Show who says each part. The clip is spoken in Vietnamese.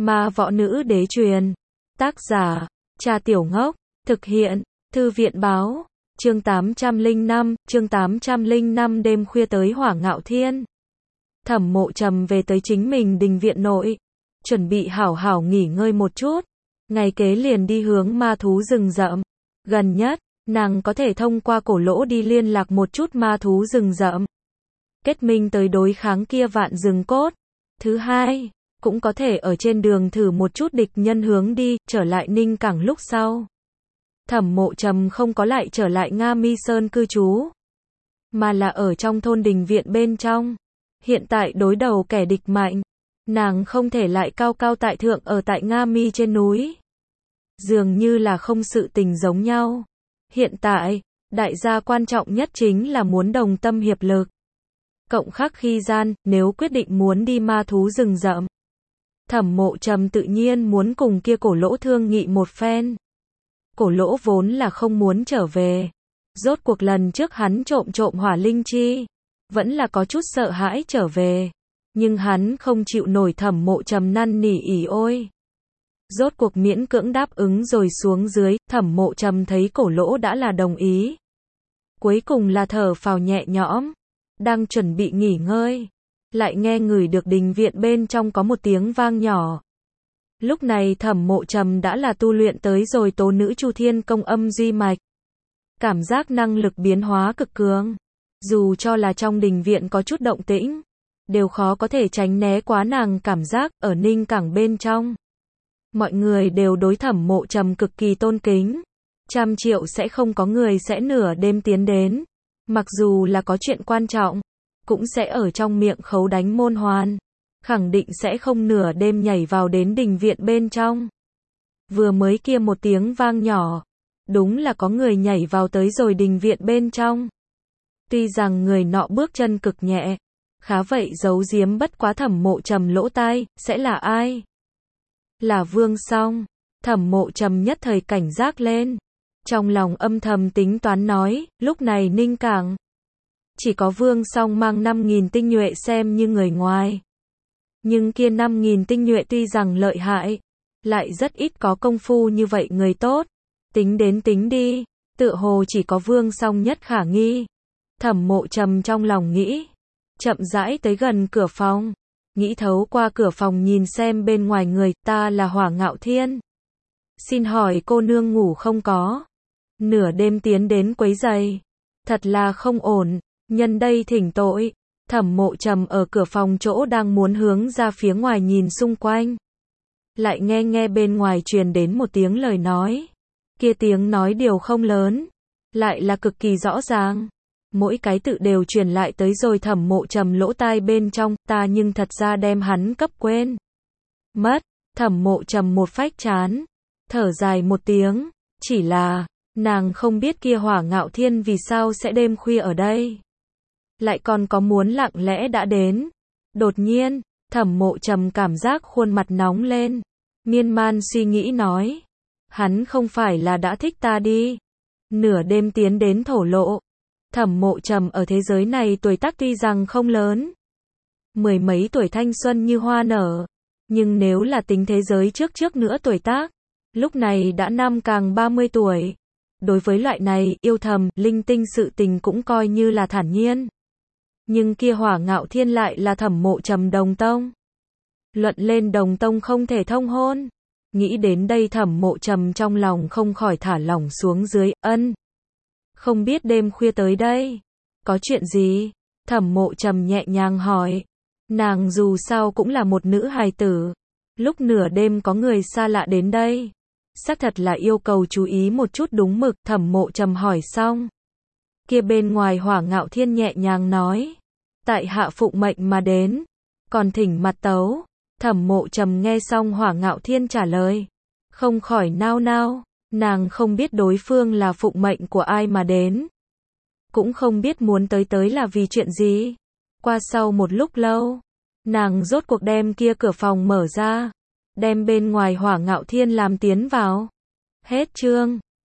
Speaker 1: Ma võ nữ đế truyền. Tác giả, Trà Tiểu Ngốc. Thực hiện, Thư viện báo. Chương 805 đêm khuya tới Hỏa Ngạo Thiên. Thẩm Mộ Trầm về tới chính mình đình viện nội. Chuẩn bị hảo hảo nghỉ ngơi một chút. Ngày kế liền đi hướng ma thú rừng rậm. Gần nhất, nàng có thể thông qua cổ lỗ đi liên lạc một chút ma thú rừng rậm. Kết minh tới đối kháng kia vạn rừng cốt. Thứ hai, cũng có thể ở trên đường thử một chút địch nhân hướng đi, trở lại Ninh Cảng lúc sau. Thẩm Mộ Trầm không có lại trở lại Nga Mi Sơn cư trú, mà là ở trong thôn đình viện bên trong. Hiện tại đối đầu kẻ địch mạnh, nàng không thể lại cao cao tại thượng ở tại Nga Mi trên núi. Dường như là không sự tình giống nhau. Hiện tại, đại gia quan trọng nhất chính là muốn đồng tâm hiệp lực. Cộng khắc khi gian, nếu quyết định muốn đi ma thú rừng rậm, Thẩm Mộ Trầm tự nhiên muốn cùng kia cổ lỗ thương nghị một phen. Cổ lỗ vốn là không muốn trở về. Rốt cuộc lần trước hắn trộm hỏa linh chi, vẫn là có chút sợ hãi trở về. Nhưng hắn không chịu nổi Thẩm Mộ Trầm năn nỉ ỉ ôi. Rốt cuộc miễn cưỡng đáp ứng rồi xuống dưới, Thẩm Mộ Trầm thấy cổ lỗ đã là đồng ý. Cuối cùng là thở phào nhẹ nhõm, đang chuẩn bị nghỉ ngơi, lại nghe ngửi được đình viện bên trong có một tiếng vang nhỏ. Lúc này Thẩm Mộ Trầm đã là tu luyện tới rồi tố nữ Chu Thiên công âm duy mạch. Cảm giác năng lực biến hóa cực cường. Dù cho là trong đình viện có chút động tĩnh, đều khó có thể tránh né quá nàng cảm giác ở Ninh Cảng bên trong. Mọi người đều đối Thẩm Mộ Trầm cực kỳ tôn kính. 100 triệu sẽ không có người sẽ nửa đêm tiến đến. Mặc dù là có chuyện quan trọng, cũng sẽ ở trong miệng khấu đánh môn hoàn. Khẳng định sẽ không nửa đêm nhảy vào đến đình viện bên trong. Vừa mới kia một tiếng vang nhỏ, đúng là có người nhảy vào tới rồi đình viện bên trong. Tuy rằng người nọ bước chân cực nhẹ, khá vậy giấu giếm bất quá Thẩm Mộ Trầm lỗ tai, sẽ là ai? Là Vương Song. Thẩm Mộ Trầm nhất thời cảnh giác lên. Trong lòng âm thầm tính toán nói, lúc này Ninh Cảng chỉ có Vương Song mang 5.000 tinh nhuệ xem như người ngoài. Nhưng kia 5.000 tinh nhuệ tuy rằng lợi hại, lại rất ít có công phu như vậy người tốt. Tính đến tính đi, tựa hồ chỉ có Vương Song nhất khả nghi. Thẩm Mộ Trầm trong lòng nghĩ, chậm rãi tới gần cửa phòng, nghĩ thấu qua cửa phòng nhìn xem bên ngoài người, ta là Hỏa Ngạo Thiên. Xin hỏi cô nương ngủ không có? Nửa đêm tiến đến quấy giày, thật là không ổn, nhân đây thỉnh tội. Thẩm Mộ Trầm ở cửa phòng chỗ đang muốn hướng ra phía ngoài nhìn xung quanh. Lại nghe bên ngoài truyền đến một tiếng lời nói. Kia tiếng nói điều không lớn, lại là cực kỳ rõ ràng. Mỗi cái tự đều truyền lại tới rồi Thẩm Mộ Trầm lỗ tai bên trong, ta nhưng thật ra đem hắn cấp quên mất. Thẩm Mộ Trầm một phách chán, thở dài một tiếng, chỉ là, nàng không biết kia Hỏa Ngạo Thiên vì sao sẽ đêm khuya ở đây. Lại còn có muốn lặng lẽ đã đến. Đột nhiên, Thẩm Mộ Trầm cảm giác khuôn mặt nóng lên. Miên man suy nghĩ nói. Hắn không phải là đã thích ta đi. Nửa đêm tiến đến thổ lộ. Thẩm Mộ Trầm ở thế giới này tuổi tác tuy rằng không lớn. Mười mấy tuổi thanh xuân như hoa nở. Nhưng nếu là tính thế giới trước nữa tuổi tác, lúc này đã năm càng 30 tuổi. Đối với loại này, yêu thầm, linh tinh sự tình cũng coi như là thản nhiên. Nhưng kia Hỏa Ngạo Thiên lại là Thẩm Mộ Trầm đồng tông. Luận lên đồng tông không thể thông hôn. Nghĩ đến đây Thẩm Mộ Trầm trong lòng không khỏi thả lỏng xuống dưới, ân. Không biết đêm khuya tới đây, có chuyện gì? Thẩm Mộ Trầm nhẹ nhàng hỏi. Nàng dù sao cũng là một nữ hài tử. Lúc nửa đêm có người xa lạ đến đây, xác thật là yêu cầu chú ý một chút đúng mực. Thẩm Mộ Trầm hỏi xong, kia bên ngoài Hỏa Ngạo Thiên nhẹ nhàng nói, tại hạ phụng mệnh mà đến, còn thỉnh mặt tấu. Thẩm Mộ Trầm nghe xong Hỏa Ngạo Thiên trả lời, không khỏi nao nao, nàng không biết đối phương là phụng mệnh của ai mà đến, cũng không biết muốn tới là vì chuyện gì. Qua sau một lúc lâu, nàng rốt cuộc đem kia cửa phòng mở ra, đem bên ngoài Hỏa Ngạo Thiên làm tiến vào. Hết chương.